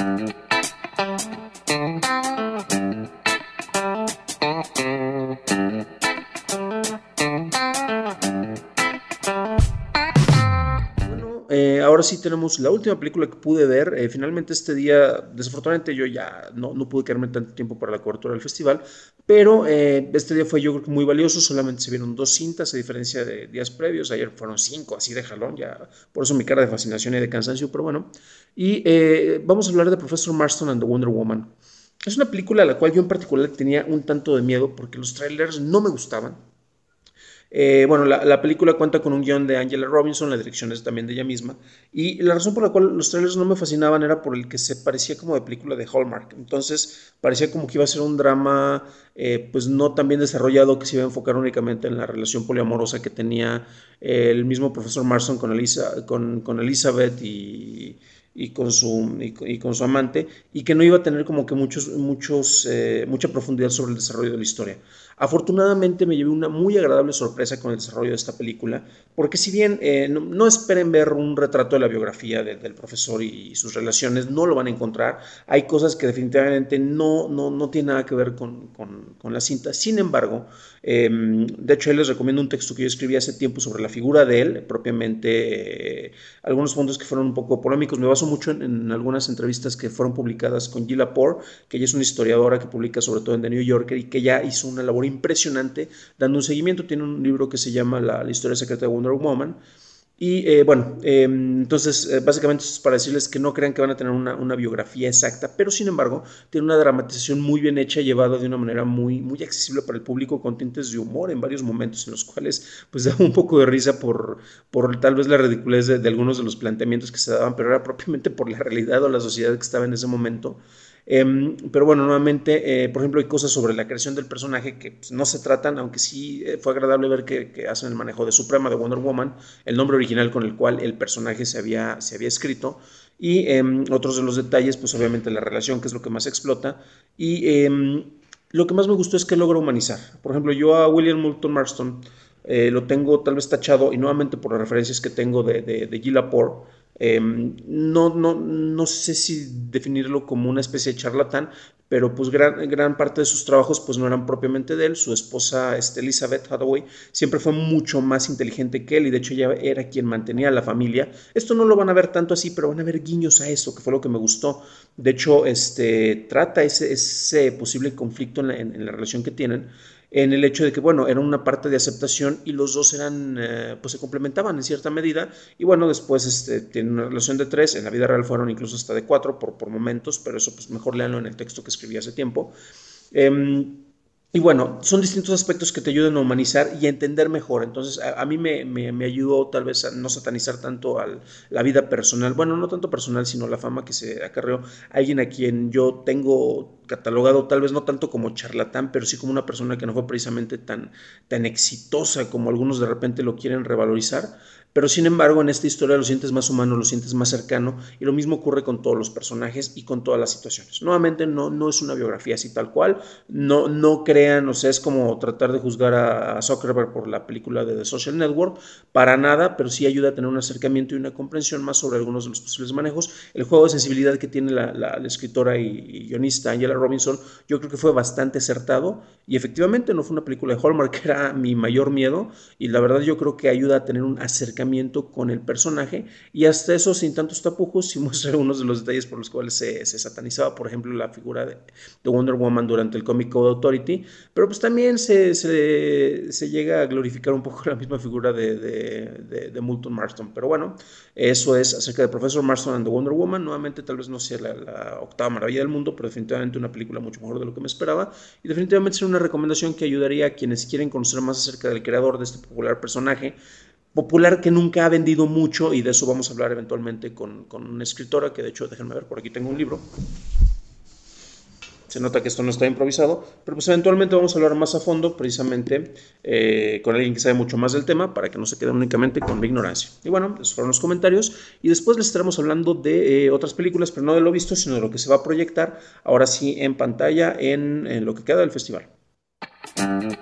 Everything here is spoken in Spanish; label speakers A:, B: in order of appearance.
A: Ahora sí tenemos la última película que pude ver. Finalmente este día, desafortunadamente yo ya no pude quedarme tanto tiempo para la cobertura del festival, pero este día fue yo creo que muy valioso. Solamente se vieron 2 cintas a diferencia de días previos. Ayer fueron 5 así de jalón, ya por eso mi cara de fascinación y de cansancio, pero bueno. Y vamos a hablar de Professor Marston and the Wonder Woman. Es una película a la cual yo en particular tenía un tanto de miedo porque los trailers no me gustaban. Bueno, la película cuenta con un guión de Angela Robinson, la dirección es también de ella misma, y la razón por la cual los trailers no me fascinaban era por el que se parecía como de película de Hallmark. Entonces parecía como que iba a ser un drama pues no tan bien desarrollado, que se iba a enfocar únicamente en la relación poliamorosa que tenía el mismo profesor Marston con Elizabeth y con su amante, y que no iba a tener como que mucha profundidad sobre el desarrollo de la historia. Afortunadamente me llevé una muy agradable sorpresa con el desarrollo de esta película, porque si bien no esperen ver un retrato de la biografía del profesor y sus relaciones, no lo van a encontrar. Hay cosas que definitivamente no tienen nada que ver con la cinta. Sin embargo, de hecho, ahí les recomiendo un texto que yo escribí hace tiempo sobre la figura de él, propiamente algunos puntos que fueron un poco polémicos. Me baso mucho en algunas entrevistas que fueron publicadas con Gila Poor, que ella es una historiadora que publica sobre todo en The New Yorker y que ya hizo una labor impresionante dando un seguimiento. Tiene un libro que se llama La historia secreta de Wonder Woman. Y bueno, entonces básicamente es para decirles que no crean que van a tener una biografía exacta, pero sin embargo tiene una dramatización muy bien hecha, llevada de una manera muy accesible para el público, con tintes de humor en varios momentos en los cuales pues da un poco de risa por tal vez la ridiculez de algunos de los planteamientos que se daban, pero era propiamente por la realidad o la sociedad que estaba en ese momento. Pero bueno, nuevamente, por ejemplo, hay cosas sobre la creación del personaje que pues, no se tratan, aunque sí fue agradable ver que hacen el manejo de Suprema, de Wonder Woman, el nombre original con el cual el personaje se había escrito, y otros de los detalles, pues obviamente la relación, que es lo que más explota, y lo que más me gustó es que logra humanizar. Por ejemplo, yo a William Moulton Marston lo tengo tal vez tachado, y nuevamente por las referencias que tengo de Gila Poor, no sé si definirlo como una especie de charlatán, pero pues gran parte de sus trabajos pues no eran propiamente de él. Su esposa Elizabeth Hathaway siempre fue mucho más inteligente que él, y de hecho ella era quien mantenía a la familia. Esto no lo van a ver tanto así, pero van a ver guiños a eso, que fue lo que me gustó. De hecho, trata ese posible conflicto en la relación que tienen, en el hecho de que, bueno, era una parte de aceptación y los dos eran, pues se complementaban en cierta medida. Y bueno, después tienen una relación de 3, en la vida real fueron incluso hasta de 4 por momentos, pero eso pues mejor léanlo en el texto que escribí hace tiempo. Y bueno, son distintos aspectos que te ayudan a humanizar y a entender mejor. Entonces, a mí me ayudó tal vez a no satanizar tanto la vida personal. Bueno, no tanto personal, sino la fama que se acarreó alguien a quien yo tengo catalogado, tal vez no tanto como charlatán, pero sí como una persona que no fue precisamente tan exitosa como algunos de repente lo quieren revalorizar. Pero sin embargo, en esta historia lo sientes más humano, lo sientes más cercano, y lo mismo ocurre con todos los personajes y con todas las situaciones. Nuevamente, no es una biografía así tal cual. No crean, o sea, es como tratar de juzgar a Zuckerberg por la película de The Social Network, para nada, pero sí ayuda a tener un acercamiento y una comprensión más sobre algunos de los posibles manejos. El juego de sensibilidad que tiene la escritora y guionista Angela Robinson, yo creo que fue bastante acertado, y efectivamente no fue una película de Hallmark, que era mi mayor miedo, y la verdad yo creo que ayuda a tener un acercamiento con el personaje, y hasta eso sin tantos tapujos, y muestra algunos de los detalles por los cuales se satanizaba, por ejemplo, la figura de Wonder Woman durante el Comic Code Authority, pero pues también se llega a glorificar un poco la misma figura de Moulton Marston. Pero bueno, eso es acerca de Professor Marston and the Wonder Woman. Nuevamente, tal vez no sea la octava maravilla del mundo, pero definitivamente una película mucho mejor de lo que me esperaba, y definitivamente será una recomendación que ayudaría a quienes quieren conocer más acerca del creador de este popular personaje, popular que nunca ha vendido mucho, y de eso vamos a hablar eventualmente con una escritora, que de hecho, déjenme ver, por aquí tengo un libro. Se nota que esto no está improvisado, pero pues eventualmente vamos a hablar más a fondo, precisamente con alguien que sabe mucho más del tema, para que no se queden únicamente con mi ignorancia. Y bueno, esos fueron los comentarios, y después les estaremos hablando de otras películas, pero no de lo visto, sino de lo que se va a proyectar ahora sí en pantalla en lo que queda del festival.